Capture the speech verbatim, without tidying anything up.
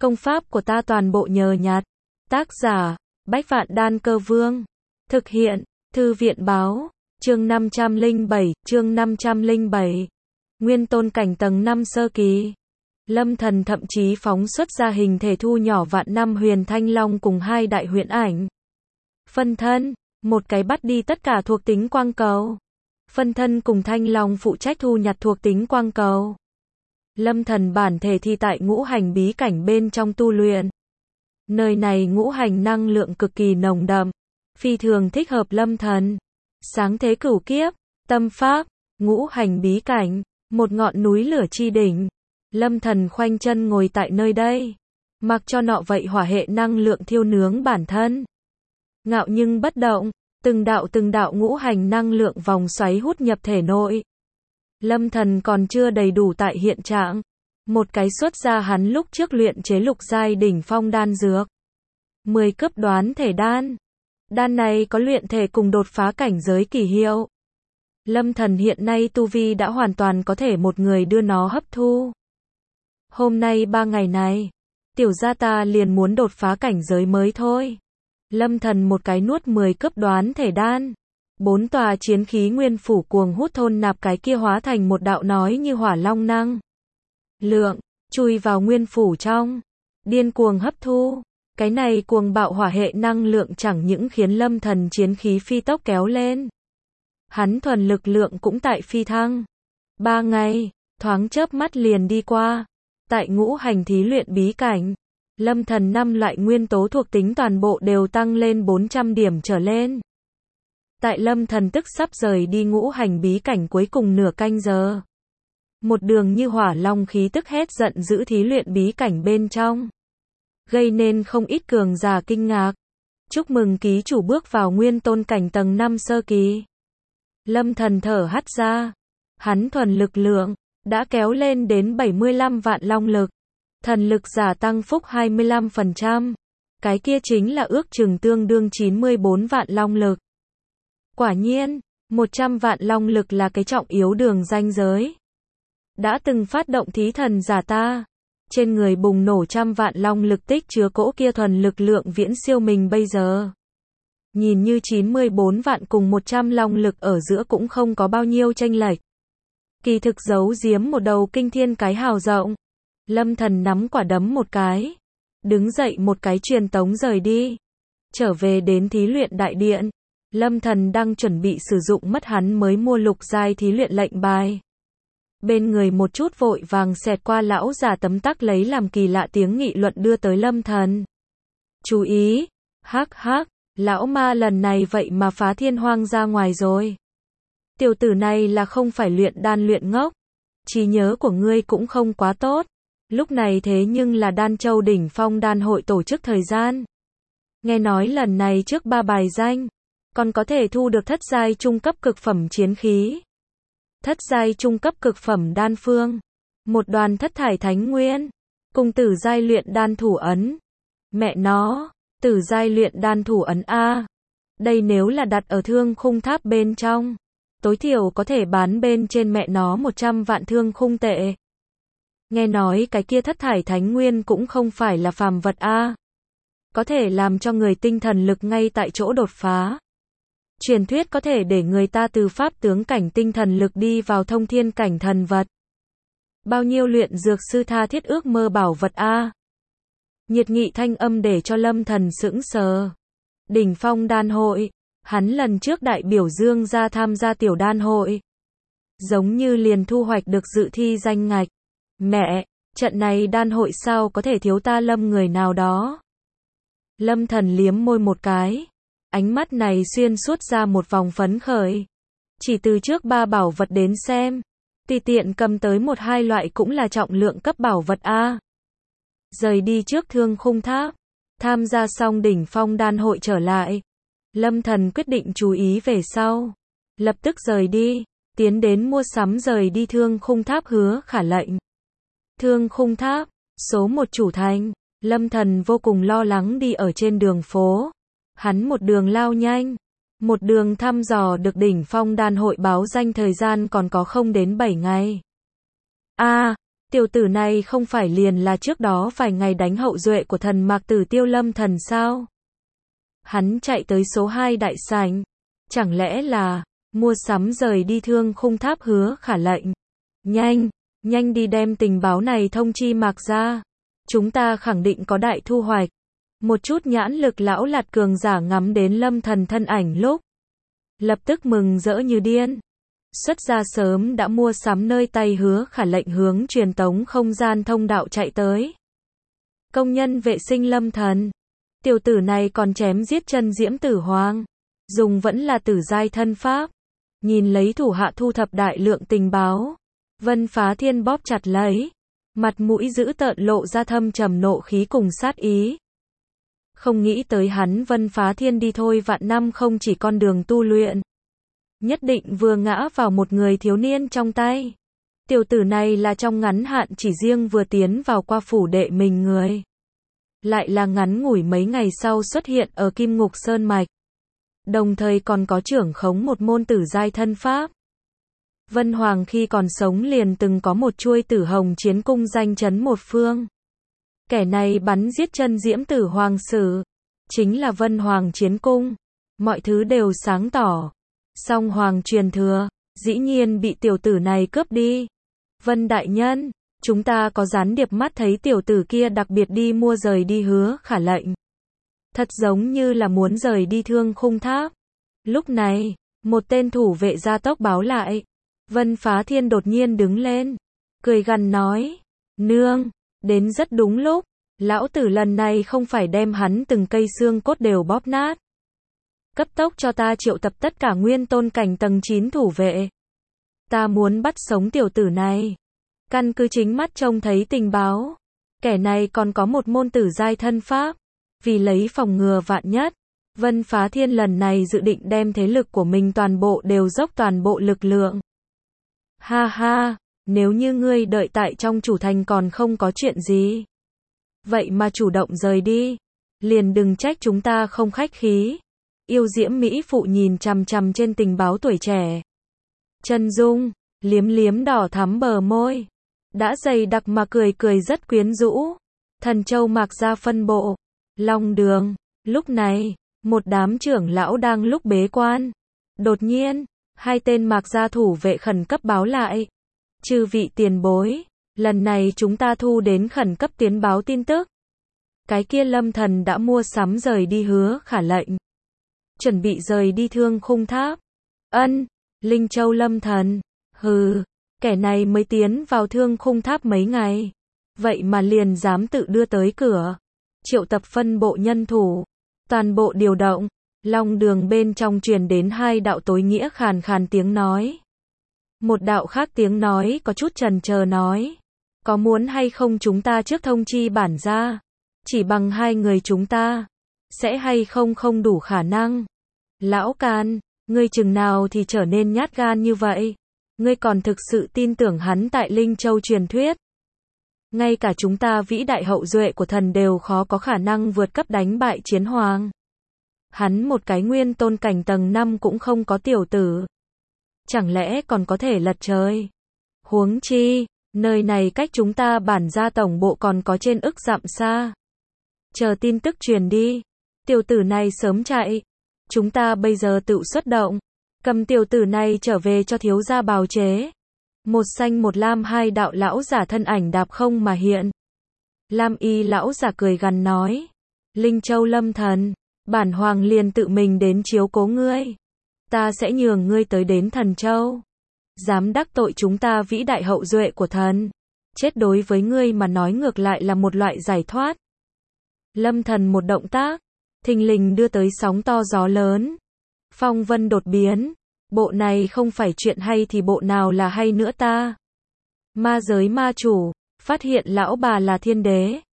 Công pháp của ta toàn bộ nhờ nhặt. Tác giả, Bách Vạn Đan Cơ Vương. Thực hiện, Thư viện Báo. Chương năm trăm lẻ bảy, chương năm trăm lẻ bảy. Nguyên tôn cảnh tầng năm sơ kỳ. Lâm Thần thậm chí phóng xuất ra hình thể thu nhỏ vạn năm huyền thanh long cùng hai đại huyền ảnh. Phân thân, một cái bắt đi tất cả thuộc tính quang cầu. Phân thân cùng thanh long phụ trách thu nhặt thuộc tính quang cầu. Lâm Thần bản thể thì tại ngũ hành bí cảnh bên trong tu luyện. Nơi này ngũ hành năng lượng cực kỳ nồng đậm, phi thường thích hợp Lâm Thần. Sáng thế cửu kiếp, tâm pháp, ngũ hành bí cảnh, một ngọn núi lửa chi đỉnh. Lâm Thần khoanh chân ngồi tại nơi đây, mặc cho nọ vậy hỏa hệ năng lượng thiêu nướng bản thân. Ngạo nhưng bất động, từng đạo từng đạo ngũ hành năng lượng vòng xoáy hút nhập thể nội. Lâm Thần còn chưa đầy đủ tại hiện trạng, một cái xuất ra hắn lúc trước luyện chế lục giai đỉnh phong đan dược. mười cấp đoán thể đan. Đan này có luyện thể cùng đột phá cảnh giới kỳ hiệu. Lâm Thần hiện nay tu vi đã hoàn toàn có thể một người đưa nó hấp thu. Hôm nay ba ngày này, tiểu gia ta liền muốn đột phá cảnh giới mới thôi. Lâm Thần một cái nuốt mười cấp đoán thể đan. Bốn tòa chiến khí nguyên phủ cuồng hút thôn nạp cái kia hóa thành một đạo nói như hỏa long năng lượng, chui vào nguyên phủ trong, điên cuồng hấp thu. Cái này cuồng bạo hỏa hệ năng lượng chẳng những khiến Lâm Thần chiến khí phi tốc kéo lên, hắn thuần lực lượng cũng tại phi thăng. Ba ngày, thoáng chớp mắt liền đi qua. Tại ngũ hành thí luyện bí cảnh, Lâm Thần năm loại nguyên tố thuộc tính toàn bộ đều tăng lên bốn trăm điểm trở lên. Tại Lâm Thần tức sắp rời đi ngũ hành bí cảnh cuối cùng nửa canh giờ, một đường như hỏa long khí tức hét giận dữ thí luyện bí cảnh bên trong, gây nên không ít cường giả kinh ngạc. Chúc mừng ký chủ bước vào nguyên tôn cảnh tầng năm sơ kỳ. Lâm Thần thở hắt ra, hắn thuần lực lượng đã kéo lên đến bảy mươi lăm vạn long lực, thần lực giả tăng phúc hai mươi lăm phần trăm, cái kia chính là ước chừng tương đương chín mươi bốn vạn long lực. Quả nhiên, một trăm vạn long lực là cái trọng yếu đường ranh giới. Đã từng phát động thí thần giả ta, trên người bùng nổ trăm vạn long lực tích chứa cỗ kia thuần lực lượng viễn siêu mình bây giờ. Nhìn như chín mươi bốn vạn cùng một trăm long lực ở giữa cũng không có bao nhiêu chênh lệch. Kỳ thực giấu giếm một đầu kinh thiên cái hào rộng. Lâm Thần nắm quả đấm một cái, đứng dậy một cái truyền tống rời đi. Trở về đến thí luyện đại điện, Lâm Thần đang chuẩn bị sử dụng mất hắn mới mua lục giai thí luyện lệnh bài. Bên người một chút vội vàng xẹt qua lão già tấm tắc lấy làm kỳ lạ tiếng nghị luận đưa tới Lâm Thần. Chú ý, hắc hắc, lão ma lần này vậy mà phá thiên hoang ra ngoài rồi. Tiểu tử này là không phải luyện đan luyện ngốc, trí nhớ của ngươi cũng không quá tốt. Lúc này thế nhưng là Đan Châu đỉnh phong đan hội tổ chức thời gian. Nghe nói lần này trước ba bài danh, còn có thể thu được thất giai trung cấp cực phẩm chiến khí, thất giai trung cấp cực phẩm đan phương, một đoàn thất thải thánh nguyên, cùng tử giai luyện đan thủ ấn. Mẹ nó, tử giai luyện đan thủ ấn a. Đây nếu là đặt ở thương khung tháp bên trong, tối thiểu có thể bán bên trên mẹ nó một trăm vạn thương khung tệ. Nghe nói cái kia thất thải thánh nguyên cũng không phải là phàm vật a, có thể làm cho người tinh thần lực ngay tại chỗ đột phá. Truyền thuyết có thể để người ta từ pháp tướng cảnh tinh thần lực đi vào thông thiên cảnh thần vật. Bao nhiêu luyện dược sư tha thiết ước mơ bảo vật a. Nhiệt nghị thanh âm để cho Lâm Thần sững sờ. Đỉnh phong đan hội, hắn lần trước đại biểu Dương ra tham gia tiểu đan hội, giống như liền thu hoạch được dự thi danh ngạch. Mẹ, trận này đan hội sao có thể thiếu ta Lâm người nào đó. Lâm Thần liếm môi một cái, ánh mắt này xuyên suốt ra một vòng phấn khởi. Chỉ từ trước ba bảo vật đến xem, tùy tiện cầm tới một hai loại cũng là trọng lượng cấp bảo vật a. Rời đi trước thương khung tháp, tham gia xong đỉnh phong đan hội trở lại, Lâm Thần quyết định chú ý về sau, lập tức rời đi, tiến đến mua sắm rời đi thương khung tháp Hứa Khả lệnh. Thương khung tháp, số một chủ thành. Lâm Thần vô cùng lo lắng đi ở trên đường phố. Hắn một đường lao nhanh, một đường thăm dò được đỉnh phong đan hội báo danh thời gian còn có không đến bảy ngày. A, à, Tiểu tử này không phải liền là trước đó vài ngày đánh hậu duệ của thần Mạc Tử Tiêu Lâm Thần sao? Hắn chạy tới số hai đại sảnh. Chẳng lẽ là mua sắm rời đi Thương Khung Tháp Hứa Khả lệnh? Nhanh, nhanh đi đem tình báo này thông chi Mạc gia. Chúng ta khẳng định có đại thu hoạch. Một chút nhãn lực lão lạt cường giả ngắm đến Lâm Thần thân ảnh lúc lập tức mừng rỡ như điên. Xuất ra sớm đã mua sắm nơi tay Hứa Khả lệnh hướng truyền tống không gian thông đạo chạy tới. Công nhân vệ sinh Lâm Thần. Tiểu tử này còn chém giết chân Diễm Tử Hoàng. Dùng vẫn là tử giai thân pháp. Nhìn lấy thủ hạ thu thập đại lượng tình báo. Vân Phá Thiên bóp chặt lấy. Mặt mũi dữ tợn lộ ra thâm trầm nộ khí cùng sát ý. Không nghĩ tới hắn Vân Phá Thiên đi thôi vạn năm không chỉ con đường tu luyện. Nhất định vừa ngã vào một người thiếu niên trong tay. Tiểu tử này là trong ngắn hạn chỉ riêng vừa tiến vào qua phủ đệ mình người. Lại là ngắn ngủi mấy ngày sau xuất hiện ở Kim Ngục Sơn Mạch. Đồng thời còn có trưởng khống một môn tử giai thân pháp. Vân Hoàng khi còn sống liền từng có một chuôi tử hồng chiến cung danh chấn một phương. Kẻ này bắn giết chân Diễm Tử Hoàng sử. Chính là Vân Hoàng chiến cung. Mọi thứ đều sáng tỏ. Song Hoàng truyền thừa, dĩ nhiên bị tiểu tử này cướp đi. Vân đại nhân, chúng ta có gián điệp mắt thấy tiểu tử kia đặc biệt đi mua rời đi Hứa Khả lệnh. Thật giống như là muốn rời đi Thương Khung Tháp. Lúc này, một tên thủ vệ gia tốc báo lại. Vân Phá Thiên đột nhiên đứng lên, cười gằn nói, nương, đến rất đúng lúc, lão tử lần này không phải đem hắn từng cây xương cốt đều bóp nát. Cấp tốc cho ta triệu tập tất cả nguyên tôn cảnh tầng chín thủ vệ. Ta muốn bắt sống tiểu tử này. Căn cứ chính mắt trông thấy tình báo. Kẻ này còn có một môn tử giai thân pháp. Vì lấy phòng ngừa vạn nhất, Vân Phá Thiên lần này dự định đem thế lực của mình toàn bộ đều dốc toàn bộ lực lượng. Ha ha, nếu như ngươi đợi tại trong chủ thành còn không có chuyện gì. Vậy mà chủ động rời đi. Liền đừng trách chúng ta không khách khí. Yêu diễm Mỹ phụ nhìn chằm chằm trên tình báo tuổi trẻ. Chân dung, liếm liếm đỏ thắm bờ môi. Đã dày đặc mà cười cười rất quyến rũ. Thần Châu Mạc gia phân bộ. Long Đường. Lúc này, một đám trưởng lão đang lúc bế quan. Đột nhiên, hai tên Mạc gia thủ vệ khẩn cấp báo lại. Chư vị tiền bối, lần này chúng ta thu đến khẩn cấp tiến báo tin tức. Cái kia Lâm Thần đã mua sắm rời đi Hứa Khả lệnh. Chuẩn bị rời đi Thương Khung Tháp. Ân, Linh Châu Lâm Thần. Hừ, kẻ này mới tiến vào Thương Khung Tháp mấy ngày. Vậy mà liền dám tự đưa tới cửa. Triệu tập phân bộ nhân thủ. Toàn bộ điều động. Long Đường bên trong truyền đến hai đạo tối nghĩa khàn khàn tiếng nói. Một đạo khác tiếng nói có chút chần chờ nói. Có muốn hay không chúng ta trước thông chi bản gia. Chỉ bằng hai người chúng ta. Sẽ hay không không đủ khả năng. Lão Can, ngươi chừng nào thì trở nên nhát gan như vậy? Ngươi còn thực sự tin tưởng hắn tại Linh Châu truyền thuyết? Ngay cả chúng ta vĩ đại hậu duệ của thần đều khó có khả năng vượt cấp đánh bại Chiến Hoàng. Hắn một cái nguyên tôn cảnh tầng năm cũng không có tiểu tử. Chẳng lẽ còn có thể lật trời? Huống chi, nơi này cách chúng ta bản gia tổng bộ còn có trên ức dặm xa. Chờ tin tức truyền đi. Tiểu tử này sớm chạy. Chúng ta bây giờ tự xuất động. Cầm tiểu tử này trở về cho thiếu gia bào chế. Một xanh một lam hai đạo lão giả thân ảnh đạp không mà hiện. Lam y lão giả cười gằn nói. Linh Châu Lâm Thần. Bản hoàng liền tự mình đến chiếu cố ngươi. Ta sẽ nhường ngươi tới đến Thần Châu. Dám đắc tội chúng ta vĩ đại hậu duệ của thần. Chết đối với ngươi mà nói ngược lại là một loại giải thoát. Lâm Thần một động tác. Thình lình đưa tới sóng to gió lớn. Phong vân đột biến. Bộ này không phải chuyện hay thì bộ nào là hay nữa ta. Ma giới ma chủ. Phát hiện lão bà là thiên đế.